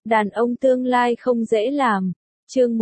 Đàn ông tương lai không dễ làm. Chương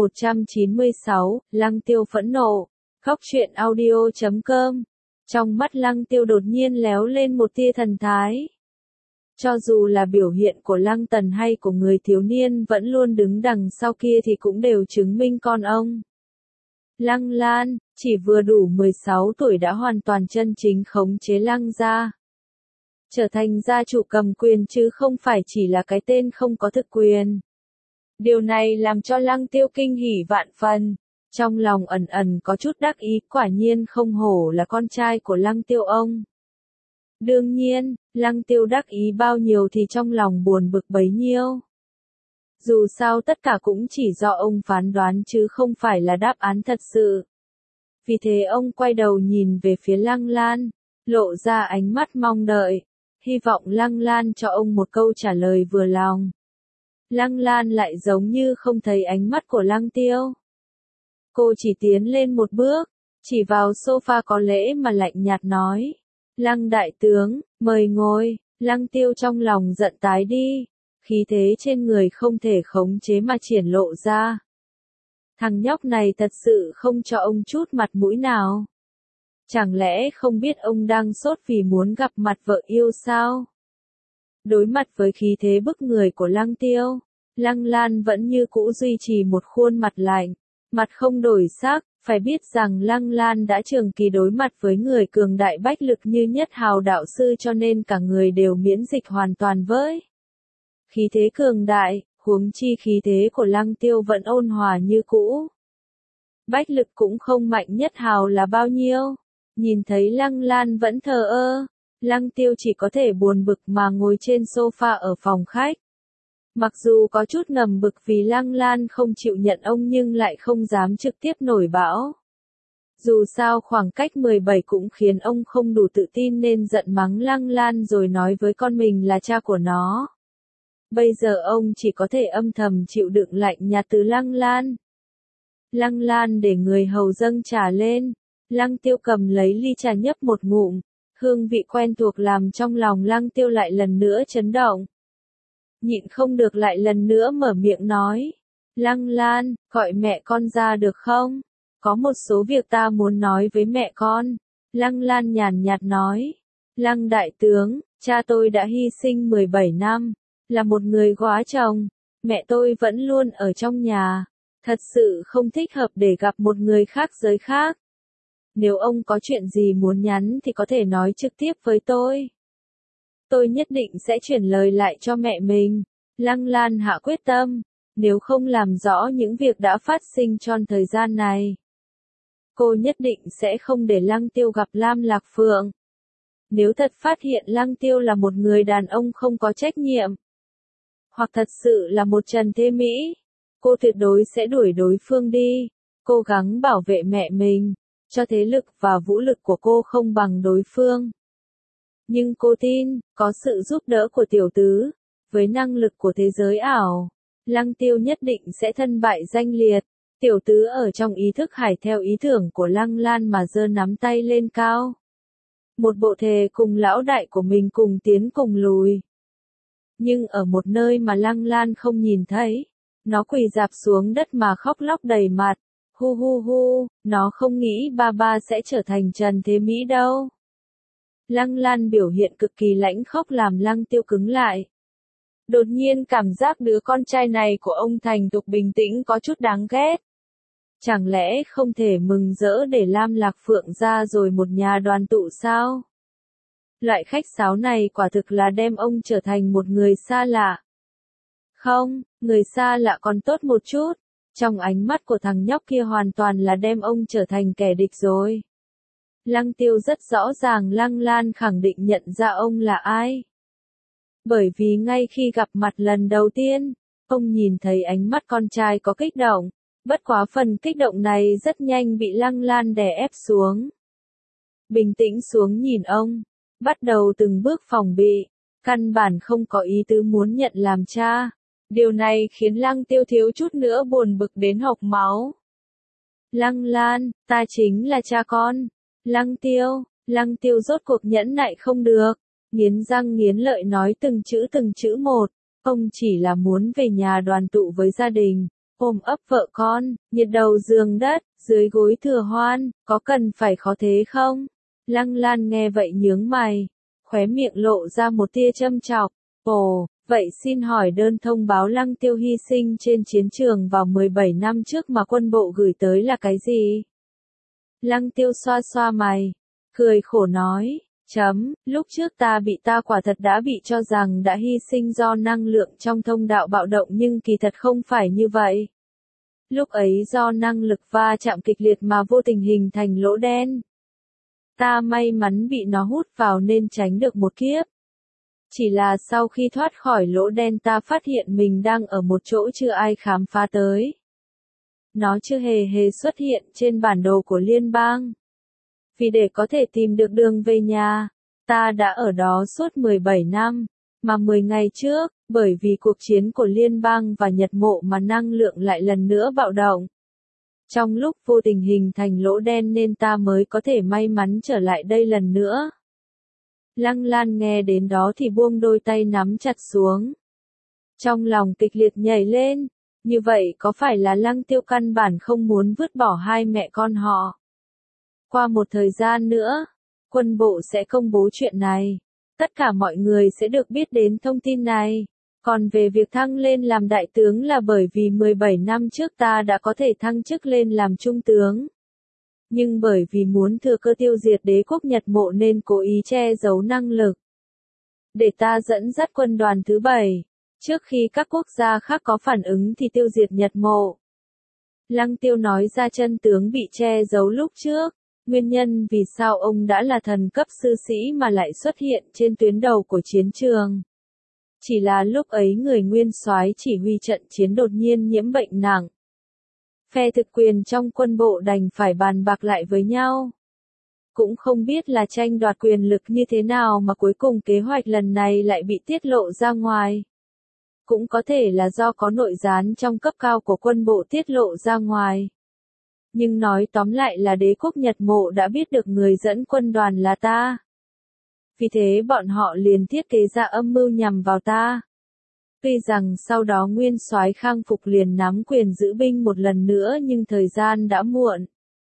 196, Lăng Tiêu phẫn nộ. Khóc chuyện audio.com. Trong mắt Lăng Tiêu đột nhiên léo lên một tia thần thái. Cho dù là biểu hiện của Lăng Tần hay của người thiếu niên vẫn luôn đứng đằng sau kia thì cũng đều chứng minh con ông. Lăng Lan, chỉ vừa đủ 16 tuổi đã hoàn toàn chân chính khống chế Lăng gia. Trở thành gia chủ cầm quyền chứ không phải chỉ là cái tên không có thực quyền. Điều này làm cho Lăng Tiêu kinh hỉ vạn phần, trong lòng ẩn ẩn có chút đắc ý, quả nhiên không hổ là con trai của Lăng Tiêu ông. Đương nhiên, Lăng Tiêu đắc ý bao nhiêu thì trong lòng buồn bực bấy nhiêu. Dù sao tất cả cũng chỉ do ông phán đoán chứ không phải là đáp án thật sự. Vì thế ông quay đầu nhìn về phía Lăng Lan, lộ ra ánh mắt mong đợi, hy vọng Lăng Lan cho ông một câu trả lời vừa lòng. Lăng Lan lại giống như không thấy ánh mắt của Lăng Tiêu. Cô chỉ tiến lên một bước, chỉ vào sofa có lễ mà lạnh nhạt nói. Lăng đại tướng, mời ngồi. Lăng Tiêu trong lòng giận tái đi, khí thế trên người không thể khống chế mà triển lộ ra. Thằng nhóc này thật sự không cho ông chút mặt mũi nào. Chẳng lẽ không biết ông đang sốt vì muốn gặp mặt vợ yêu sao? Đối mặt với khí thế bức người của Lăng Tiêu, Lăng Lan vẫn như cũ duy trì một khuôn mặt lạnh, mặt không đổi sắc, phải biết rằng Lăng Lan đã trường kỳ đối mặt với người cường đại bách lực như Nhất Hào đạo sư cho nên cả người đều miễn dịch hoàn toàn với khí thế cường đại, huống chi khí thế của Lăng Tiêu vẫn ôn hòa như cũ. Bách lực cũng không mạnh Nhất Hào là bao nhiêu, nhìn thấy Lăng Lan vẫn thờ ơ, Lăng Tiêu chỉ có thể buồn bực mà ngồi trên sofa ở phòng khách. Mặc dù có chút ngầm bực vì Lăng Lan không chịu nhận ông nhưng lại không dám trực tiếp nổi bão. Dù sao khoảng cách 17 cũng khiến ông không đủ tự tin nên giận mắng Lăng Lan rồi nói với con mình là cha của nó. Bây giờ ông chỉ có thể âm thầm chịu đựng lạnh nhạt từ Lăng Lan. Lăng Lan để người hầu dâng trà lên, Lăng Tiêu cầm lấy ly trà nhấp một ngụm, hương vị quen thuộc làm trong lòng Lăng Tiêu lại lần nữa chấn động. Nhịn không được lại lần nữa mở miệng nói. Lăng Lan, gọi mẹ con ra được không? Có một số việc ta muốn nói với mẹ con. Lăng Lan nhàn nhạt nói. Lăng đại tướng, cha tôi đã hy sinh 17 năm, là một người góa chồng. Mẹ tôi vẫn luôn ở trong nhà. Thật sự không thích hợp để gặp một người khác giới khác. Nếu ông có chuyện gì muốn nhắn thì có thể nói trực tiếp với tôi. Tôi nhất định sẽ chuyển lời lại cho mẹ mình. Lăng Lan hạ quyết tâm, nếu không làm rõ những việc đã phát sinh trong thời gian này, cô nhất định sẽ không để Lăng Tiêu gặp Lam Lạc Phượng. Nếu thật phát hiện Lăng Tiêu là một người đàn ông không có trách nhiệm, hoặc thật sự là một trần thế Mỹ, cô tuyệt đối sẽ đuổi đối phương đi, cố gắng bảo vệ mẹ mình, cho thế lực và vũ lực của cô không bằng đối phương. Nhưng cô tin, có sự giúp đỡ của tiểu tứ, với năng lực của thế giới ảo, Lăng Tiêu nhất định sẽ thân bại danh liệt. Tiểu tứ ở trong ý thức hải theo ý tưởng của Lăng Lan mà giơ nắm tay lên cao. Một bộ thề cùng lão đại của mình cùng tiến cùng lùi. Nhưng ở một nơi mà Lăng Lan không nhìn thấy, nó quỳ rạp xuống đất mà khóc lóc đầy mặt. Hu hu hu, nó không nghĩ ba ba sẽ trở thành trần thế Mỹ đâu. Lăng Lan biểu hiện cực kỳ lãnh khốc làm Lăng Tiêu cứng lại. Đột nhiên cảm giác đứa con trai này của ông thành thục bình tĩnh có chút đáng ghét. Chẳng lẽ không thể mừng rỡ để Lam Lạc Phượng ra rồi một nhà đoàn tụ sao? Loại khách sáo này quả thực là đem ông trở thành một người xa lạ. Không, người xa lạ còn tốt một chút. Trong ánh mắt của thằng nhóc kia hoàn toàn là đem ông trở thành kẻ địch rồi. Lăng Tiêu rất rõ ràng Lăng Lan khẳng định nhận ra ông là ai. Bởi vì ngay khi gặp mặt lần đầu tiên, ông nhìn thấy ánh mắt con trai có kích động, bất quá phần kích động này rất nhanh bị Lăng Lan đè ép xuống. Bình tĩnh xuống nhìn ông, bắt đầu từng bước phòng bị, căn bản không có ý tứ muốn nhận làm cha. Điều này khiến Lăng Tiêu thiếu chút nữa buồn bực đến hộc máu. Lăng Lan, ta chính là cha con. Lăng Tiêu rốt cuộc nhẫn nại không được, nghiến răng nghiến lợi nói từng chữ một. Ông chỉ là muốn về nhà đoàn tụ với gia đình, ôm ấp vợ con, nhiệt đầu giường đất, dưới gối thừa hoan, có cần phải khó thế không? Lăng Lan nghe vậy nhướng mày, khóe miệng lộ ra một tia châm chọc. Ồ, vậy xin hỏi đơn thông báo Lăng Tiêu hy sinh trên chiến trường vào 17 năm trước mà quân bộ gửi tới là cái gì? Lăng Tiêu xoa xoa mày, cười khổ nói, lúc trước ta quả thật đã bị cho rằng đã hy sinh do năng lượng trong thông đạo bạo động nhưng kỳ thật không phải như vậy. Lúc ấy do năng lực va chạm kịch liệt mà vô tình hình thành lỗ đen. Ta may mắn bị nó hút vào nên tránh được một kiếp. Chỉ là sau khi thoát khỏi lỗ đen ta phát hiện mình đang ở một chỗ chưa ai khám phá tới. Nó chưa hề xuất hiện trên bản đồ của liên bang. Vì để có thể tìm được đường về nhà, ta đã ở đó suốt 17 năm, mà 10 ngày trước, bởi vì cuộc chiến của liên bang và Nhật Mộ mà năng lượng lại lần nữa bạo động. Trong lúc vô tình hình thành lỗ đen nên ta mới có thể may mắn trở lại đây lần nữa. Lăng Lan nghe đến đó thì buông đôi tay nắm chặt xuống. Trong lòng kịch liệt nhảy lên, như vậy có phải là Lăng Tiêu căn bản không muốn vứt bỏ hai mẹ con họ? Qua một thời gian nữa, quân bộ sẽ công bố chuyện này. Tất cả mọi người sẽ được biết đến thông tin này. Còn về việc thăng lên làm đại tướng là bởi vì 17 năm trước ta đã có thể thăng chức lên làm trung tướng. Nhưng bởi vì muốn thừa cơ tiêu diệt đế quốc Nhật Mộ nên cố ý che giấu năng lực. Để ta dẫn dắt quân đoàn thứ 7, trước khi các quốc gia khác có phản ứng thì tiêu diệt Nhật Mộ. Lăng Tiêu nói ra chân tướng bị che giấu lúc trước, nguyên nhân vì sao ông đã là thần cấp sư sĩ mà lại xuất hiện trên tuyến đầu của chiến trường. Chỉ là lúc ấy người nguyên soái chỉ huy trận chiến đột nhiên nhiễm bệnh nặng. Phe thực quyền trong quân bộ đành phải bàn bạc lại với nhau. Cũng không biết là tranh đoạt quyền lực như thế nào mà cuối cùng kế hoạch lần này lại bị tiết lộ ra ngoài. Cũng có thể là do có nội gián trong cấp cao của quân bộ tiết lộ ra ngoài. Nhưng nói tóm lại là đế quốc Nhật Mộ đã biết được người dẫn quân đoàn là ta. Vì thế bọn họ liền thiết kế ra âm mưu nhằm vào ta. Tuy rằng sau đó nguyên soái Khang Phục liền nắm quyền giữ binh một lần nữa nhưng thời gian đã muộn.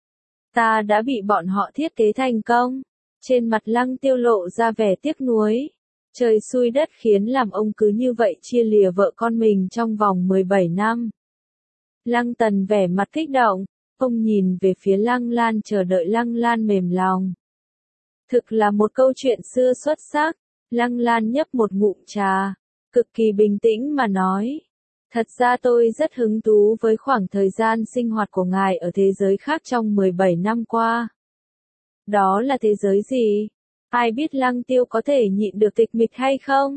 Ta đã bị bọn họ thiết kế thành công. Trên mặt Lăng Tiêu lộ ra vẻ tiếc nuối. Trời xui đất khiến làm ông cứ như vậy chia lìa vợ con mình trong vòng 17 năm. Lăng Tần vẻ mặt kích động. Ông nhìn về phía Lăng Lan chờ đợi Lăng Lan mềm lòng. Thực là một câu chuyện xưa xuất sắc. Lăng Lan nhấp một ngụm trà, cực kỳ bình tĩnh mà nói. Thật ra tôi rất hứng thú với khoảng thời gian sinh hoạt của ngài ở thế giới khác trong 17 năm qua. Đó là thế giới gì? Ai biết Lăng Tiêu có thể nhịn được tịch mịch hay không?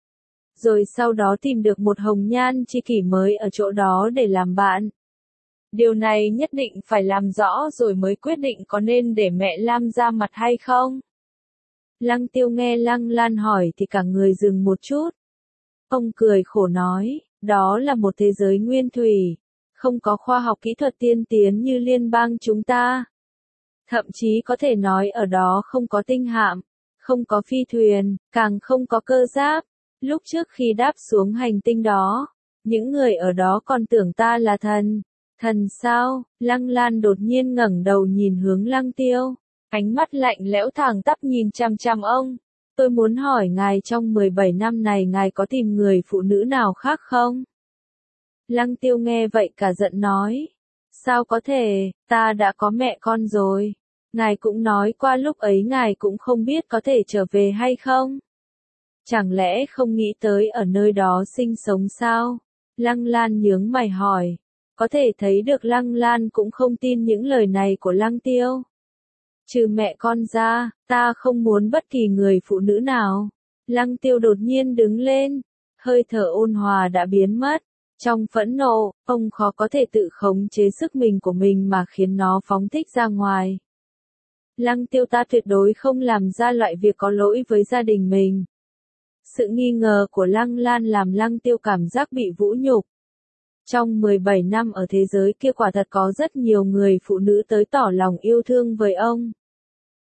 Rồi sau đó tìm được một hồng nhan tri kỷ mới ở chỗ đó để làm bạn. Điều này nhất định phải làm rõ rồi mới quyết định có nên để mẹ Lam ra mặt hay không. Lăng Tiêu nghe Lăng Lan hỏi thì cả người dừng một chút. Ông cười khổ nói, đó là một thế giới nguyên thủy, không có khoa học kỹ thuật tiên tiến như liên bang chúng ta. Thậm chí có thể nói ở đó không có tinh hạm, không có phi thuyền, càng không có cơ giáp. Lúc trước khi đáp xuống hành tinh đó, những người ở đó còn tưởng ta là thần. Thần sao? Lăng Lan đột nhiên ngẩng đầu nhìn hướng Lăng Tiêu, ánh mắt lạnh lẽo thẳng tắp nhìn chằm chằm ông. Tôi muốn hỏi ngài trong 17 năm này ngài có tìm người phụ nữ nào khác không? Lăng Tiêu nghe vậy cả giận nói. Sao có thể, ta đã có mẹ con rồi. Ngài cũng nói qua lúc ấy ngài cũng không biết có thể trở về hay không? Chẳng lẽ không nghĩ tới ở nơi đó sinh sống sao? Lăng Lan nhướng mày hỏi. Có thể thấy được Lăng Lan cũng không tin những lời này của Lăng Tiêu. Trừ mẹ con ra, ta không muốn bất kỳ người phụ nữ nào. Lăng Tiêu đột nhiên đứng lên, hơi thở ôn hòa đã biến mất. Trong phẫn nộ, ông khó có thể tự khống chế sức mình của mình mà khiến nó phóng thích ra ngoài. Lăng Tiêu, ta tuyệt đối không làm ra loại việc có lỗi với gia đình mình. Sự nghi ngờ của Lăng Lan làm Lăng Tiêu cảm giác bị vũ nhục. Trong 17 năm ở thế giới kia quả thật có rất nhiều người phụ nữ tới tỏ lòng yêu thương với ông.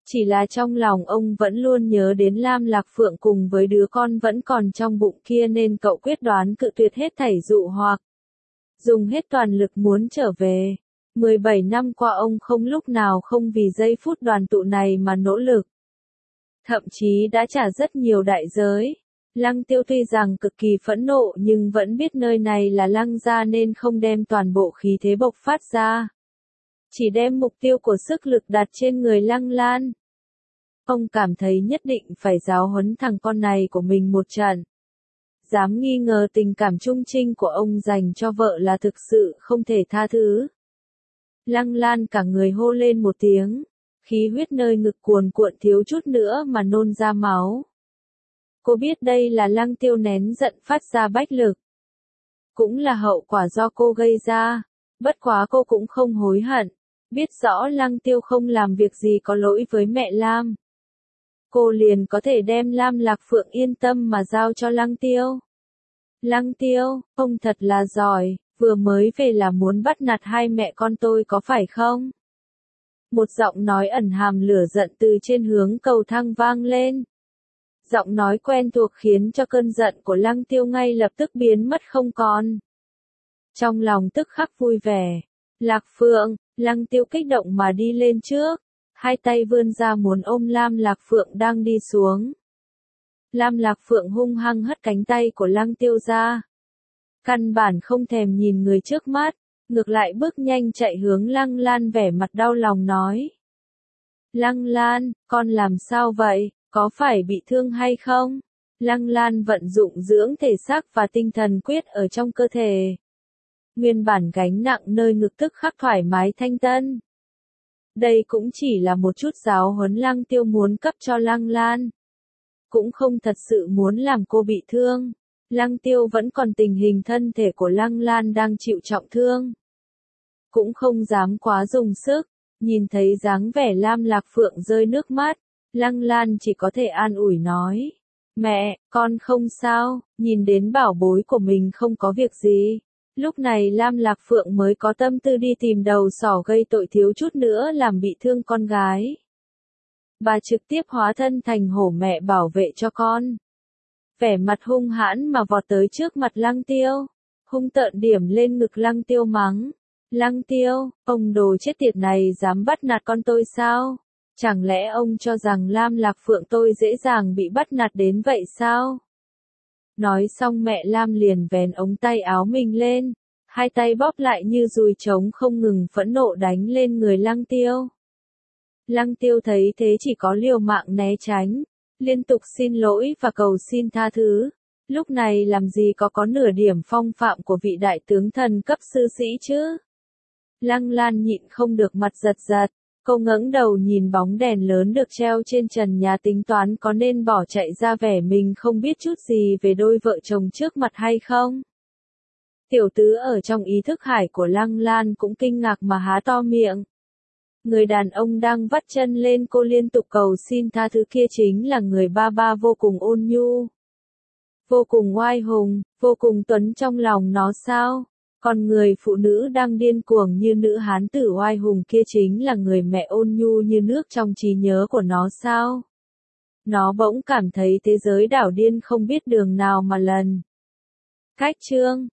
Chỉ là trong lòng ông vẫn luôn nhớ đến Lam Lạc Phượng cùng với đứa con vẫn còn trong bụng kia nên cậu quyết đoán cự tuyệt hết thảy dụ hoặc. Dùng hết toàn lực muốn trở về. 17 năm qua ông không lúc nào không vì giây phút đoàn tụ này mà nỗ lực. Thậm chí đã trả rất nhiều đại giới. Lăng Tiêu tuy rằng cực kỳ phẫn nộ nhưng vẫn biết nơi này là Lăng gia nên không đem toàn bộ khí thế bộc phát ra. Chỉ đem mục tiêu của sức lực đặt trên người Lăng Lan. Ông cảm thấy nhất định phải giáo huấn thằng con này của mình một trận. Dám nghi ngờ tình cảm trung trinh của ông dành cho vợ là thực sự không thể tha thứ. Lăng Lan cả người hô lên một tiếng, khí huyết nơi ngực cuồn cuộn thiếu chút nữa mà nôn ra máu. Cô biết đây là Lăng Tiêu nén giận phát ra bách lực. Cũng là hậu quả do cô gây ra, bất quá cô cũng không hối hận, biết rõ Lăng Tiêu không làm việc gì có lỗi với mẹ Lam. Cô liền có thể đem Lam Lạc Phượng yên tâm mà giao cho Lăng Tiêu. Lăng Tiêu, ông thật là giỏi, vừa mới về là muốn bắt nạt hai mẹ con tôi có phải không? Một giọng nói ẩn hàm lửa giận từ trên hướng cầu thang vang lên. Giọng nói quen thuộc khiến cho cơn giận của Lăng Tiêu ngay lập tức biến mất không còn. Trong lòng tức khắc vui vẻ. Lạc Phượng, Lăng Tiêu kích động mà đi lên trước. Hai tay vươn ra muốn ôm Lam Lạc Phượng đang đi xuống. Lam Lạc Phượng hung hăng hất cánh tay của Lăng Tiêu ra. Căn bản không thèm nhìn người trước mắt, ngược lại bước nhanh chạy hướng Lăng Lan vẻ mặt đau lòng nói. Lăng Lan, con làm sao vậy, có phải bị thương hay không? Lăng Lan vận dụng dưỡng thể xác và tinh thần quyết ở trong cơ thể. Nguyên bản gánh nặng nơi ngực tức khắc thoải mái thanh tân. Đây cũng chỉ là một chút giáo huấn Lăng Tiêu muốn cấp cho Lăng Lan. Cũng không thật sự muốn làm cô bị thương. Lăng Tiêu vẫn còn tình hình thân thể của Lăng Lan đang chịu trọng thương. Cũng không dám quá dùng sức, nhìn thấy dáng vẻ Lam Lạc Phượng rơi nước mắt, Lăng Lan chỉ có thể an ủi nói. Mẹ, con không sao, nhìn đến bảo bối của mình không có việc gì. Lúc này Lam Lạc Phượng mới có tâm tư đi tìm đầu sỏ gây tội thiếu chút nữa làm bị thương con gái. Bà trực tiếp hóa thân thành hổ mẹ bảo vệ cho con. Vẻ mặt hung hãn mà vọt tới trước mặt Lăng Tiêu. Hung tợn điểm lên ngực Lăng Tiêu mắng. Lăng Tiêu, ông đồ chết tiệt này dám bắt nạt con tôi sao? Chẳng lẽ ông cho rằng Lam Lạc Phượng tôi dễ dàng bị bắt nạt đến vậy sao? Nói xong mẹ Lam liền vén ống tay áo mình lên. Hai tay bóp lại như dùi trống không ngừng phẫn nộ đánh lên người Lăng Tiêu. Lăng Tiêu thấy thế chỉ có liều mạng né tránh, liên tục xin lỗi và cầu xin tha thứ. Lúc này làm gì có nửa điểm phong phạm của vị đại tướng thần cấp sư sĩ chứ? Lăng Lan nhịn không được mặt giật giật, cô ngẩng đầu nhìn bóng đèn lớn được treo trên trần nhà tính toán có nên bỏ chạy ra vẻ mình không biết chút gì về đôi vợ chồng trước mặt hay không. Tiểu tứ ở trong ý thức hải của Lăng Lan cũng kinh ngạc mà há to miệng. Người đàn ông đang vắt chân lên cô liên tục cầu xin tha thứ kia chính là người ba ba vô cùng ôn nhu. Vô cùng oai hùng, vô cùng tuấn trong lòng nó sao? Còn người phụ nữ đang điên cuồng như nữ hán tử oai hùng kia chính là người mẹ ôn nhu như nước trong trí nhớ của nó sao? Nó bỗng cảm thấy thế giới đảo điên không biết đường nào mà lần. Cách chương